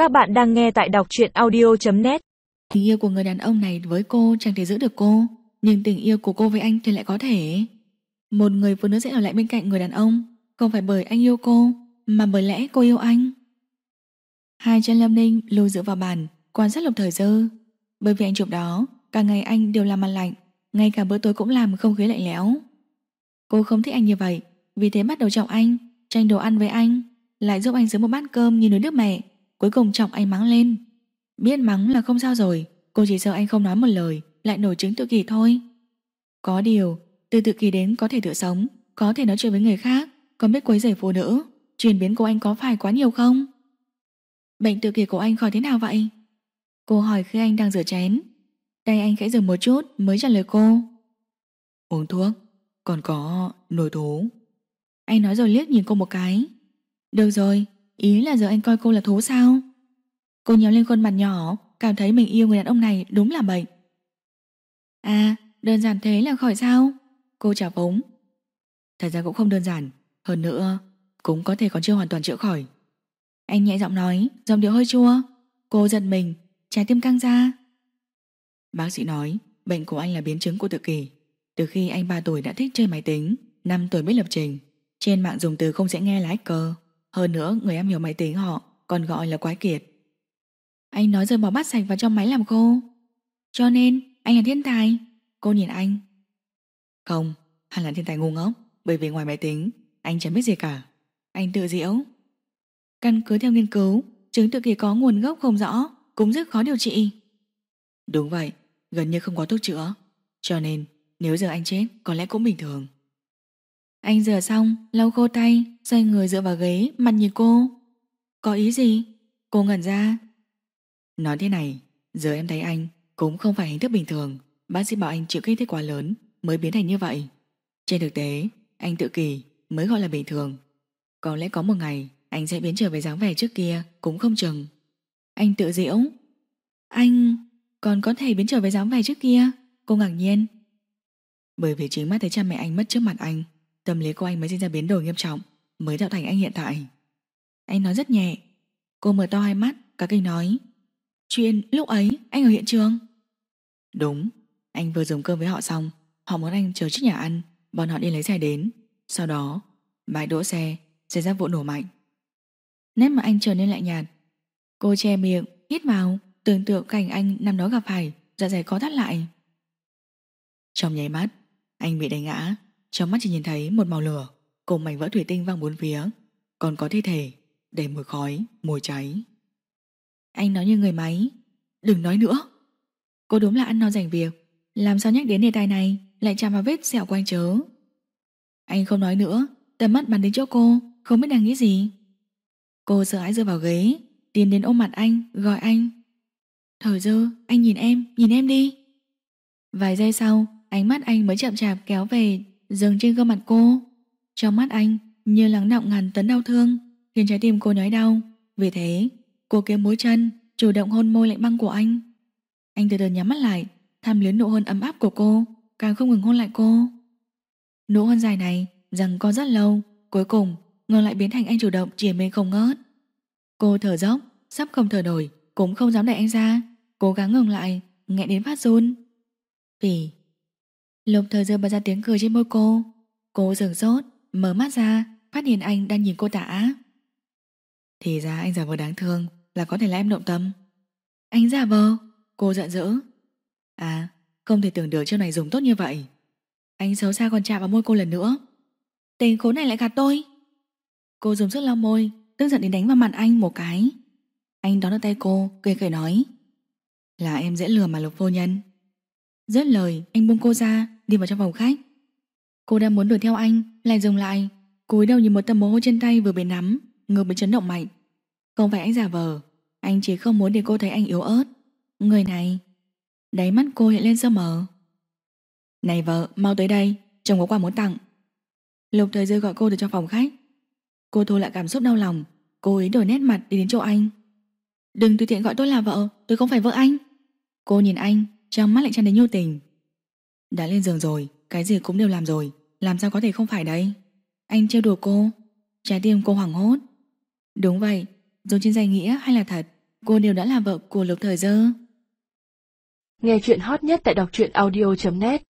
Các bạn đang nghe tại đọc truyện audio.net. Tình yêu của người đàn ông này với cô chẳng thể giữ được cô, nhưng tình yêu của cô với anh thì lại có thể. Một người phụ nữ sẽ ở lại bên cạnh người đàn ông không phải bởi anh yêu cô, mà bởi lẽ cô yêu anh. Hai chân Lâm Ninh lùi dựa vào bàn, quan sát Lục Thời Dư. Bởi vì anh chụp đó, cả ngày anh đều làm mặt lạnh, ngay cả bữa tối cũng làm không khí lạnh lẽo. Cô không thích anh như vậy, vì thế bắt đầu chọc anh, tranh đồ ăn với anh, lại giúp anh giữ một bát cơm như núi nước mẹ. Cuối cùng chọc anh mắng lên. Biết mắng là không sao rồi, cô chỉ sợ anh không nói một lời lại nổi chứng tự kỷ thôi. Có điều, từ tự kỷ đến có thể tự sống, có thể nói chuyện với người khác, còn biết quấy rầy phụ nữ, chuyển biến của anh có phải quá nhiều không? Bệnh tự kỷ của anh khỏi thế nào vậy? Cô hỏi khi anh đang rửa chén. Tay anh khẽ dừng một chút mới trả lời cô. Uống thuốc, còn có nổi thú. Anh nói rồi liếc nhìn cô một cái. Được rồi, ý là giờ anh coi cô là thú sao? Cô nhéo lên khuôn mặt nhỏ, cảm thấy mình yêu người đàn ông này đúng là bệnh. À, đơn giản thế là khỏi sao? Cô trả phúng. Thật ra cũng không đơn giản, hơn nữa cũng có thể còn chưa hoàn toàn chữa khỏi. Anh nhẹ giọng nói, giọng điệu hơi chua. Cô giật mình, trái tim căng ra. Bác sĩ nói bệnh của anh là biến chứng của tự kỷ. Từ khi anh 3 tuổi đã thích chơi máy tính, 5 tuổi biết lập trình. Trên mạng dùng từ không dễ nghe là hacker. Hơn nữa người am hiểu máy tính họ còn gọi là quái kiệt. Anh nói rồi bỏ bát sạch vào trong máy làm khô. Cho nên anh là thiên tài. Cô nhìn anh. Không, hắn là thiên tài ngu ngốc. Bởi vì ngoài máy tính anh chẳng biết gì cả. Anh tự diễu. Căn cứ theo nghiên cứu, chứng tự kỷ có nguồn gốc không rõ, cũng rất khó điều trị. Đúng vậy, gần như không có thuốc chữa. Cho nên nếu giờ anh chết có lẽ cũng bình thường. Anh rửa xong, lau khô tay, xoay người dựa vào ghế, mặt nhìn cô. Có ý gì? Cô ngẩn ra. Nói thế này, giờ em thấy anh cũng không phải hình thức bình thường. Bác sĩ bảo anh chịu kích thích quá lớn mới biến thành như vậy. Trên thực tế, anh tự kỷ mới gọi là bình thường. Có lẽ có một ngày anh sẽ biến trở về dáng vẻ trước kia cũng không chừng. Anh tự giễu. Anh còn có thể biến trở về dáng vẻ trước kia? Cô ngạc nhiên. Bởi vì chính mắt thấy cha mẹ anh mất trước mặt anh, tâm lý của anh mới sinh ra biến đổi nghiêm trọng, mới tạo thành anh hiện tại. Anh nói rất nhẹ. Cô mở to hai mắt, cả kinh nói. Chuyện lúc ấy anh ở hiện trường? Đúng, anh vừa dùng cơm với họ xong. Họ muốn anh chờ trước nhà ăn. Bọn họ đi lấy xe đến. Sau đó bãi đỗ xe xảy ra vụ nổ mạnh. Nét mặt anh trở nên lạnh nhạt. Cô che miệng, hít vào, tưởng tượng cảnh anh năm đó gặp phải, dạ dày có thắt lại. Trong nháy mắt anh bị đánh ngã. Trong mắt chỉ nhìn thấy một màu lửa cùng mảnh vỡ thủy tinh văng bốn phía, còn có thi thể đầy mùi khói, mùi cháy. Anh nói như người máy. Đừng nói nữa. Cô đúng là ăn no rảnh việc. Làm sao nhắc đến đề tài này lại chạm vào vết sẹo của anh chớ. Anh không nói nữa, tầm mắt bắn đến chỗ cô, không biết đang nghĩ gì. Cô sợ hãi dựa vào ghế, tiến đến ôm mặt anh, gọi anh. Thời Dư, anh nhìn em đi. Vài giây sau, ánh mắt anh mới chậm chạp kéo về, dừng trên gương mặt cô. Trong mắt anh như lắng đọng ngàn tấn đau thương, khiến trái tim cô nhói đau. Vì thế cô kéo múi chân, chủ động hôn môi lạnh băng của anh. Anh từ từ nhắm mắt lại, tham luyến nụ hôn ấm áp của cô, càng không ngừng hôn lại cô. Nụ hôn dài này giằng co rất lâu, cuối cùng ngừng lại biến thành anh chủ động triền miên không ngớt. Cô thở dốc, sắp không thở nổi, cũng không dám đẩy anh ra, cố gắng ngừng lại, nghẹn đến phát run. Vì Lục Thời Dư bật ra tiếng cười trên môi cô. Cô sửng sốt, mở mắt ra, phát hiện anh đang nhìn cô tả. Thì ra anh giả vờ đáng thương là có thể làm em động tâm. Anh giả vờ? Cô giận dữ. À, không thể tưởng được chiêu này dùng tốt như vậy. Anh xấu xa còn chạm vào môi cô lần nữa. Tên khốn này lại gạt tôi. Cô dùng sức lau môi, tức giận đến đánh vào mặt anh một cái. Anh đón được tay cô, cười cười nói. Là em dễ lừa mà Lục phu nhân. Dứt lời, anh buông cô ra, đi vào trong phòng khách. Cô đang muốn đuổi theo anh, lại dừng lại, cúi đầu nhìn một tấm mồ hôi trên tay vừa bị nắm, ngực bị chấn động mạnh. Không phải anh giả vờ, anh chỉ không muốn để cô thấy anh yếu ớt. Người này. Đáy mắt cô hiện lên sơ mờ. Này vợ, mau tới đây, chồng có quà muốn tặng. Lục Thời Dư gọi cô từ trong phòng khách. Cô thu lại cảm xúc đau lòng, cố ý đổi nét mặt đi đến chỗ anh. Đừng tùy tiện gọi tôi là vợ, tôi không phải vợ anh. Cô nhìn anh, trong mắt lại tràn đầy nhu tình. Đã lên giường rồi, cái gì cũng đều làm rồi, làm sao có thể không phải đây? Anh trêu đùa cô. Trái tim cô hoảng hốt. Đúng vậy, dù trên danh nghĩa hay là thật, cô đều đã là vợ của Lục Thời Dơ. Nghe chuyện hot nhất tại đọc truyện audio.net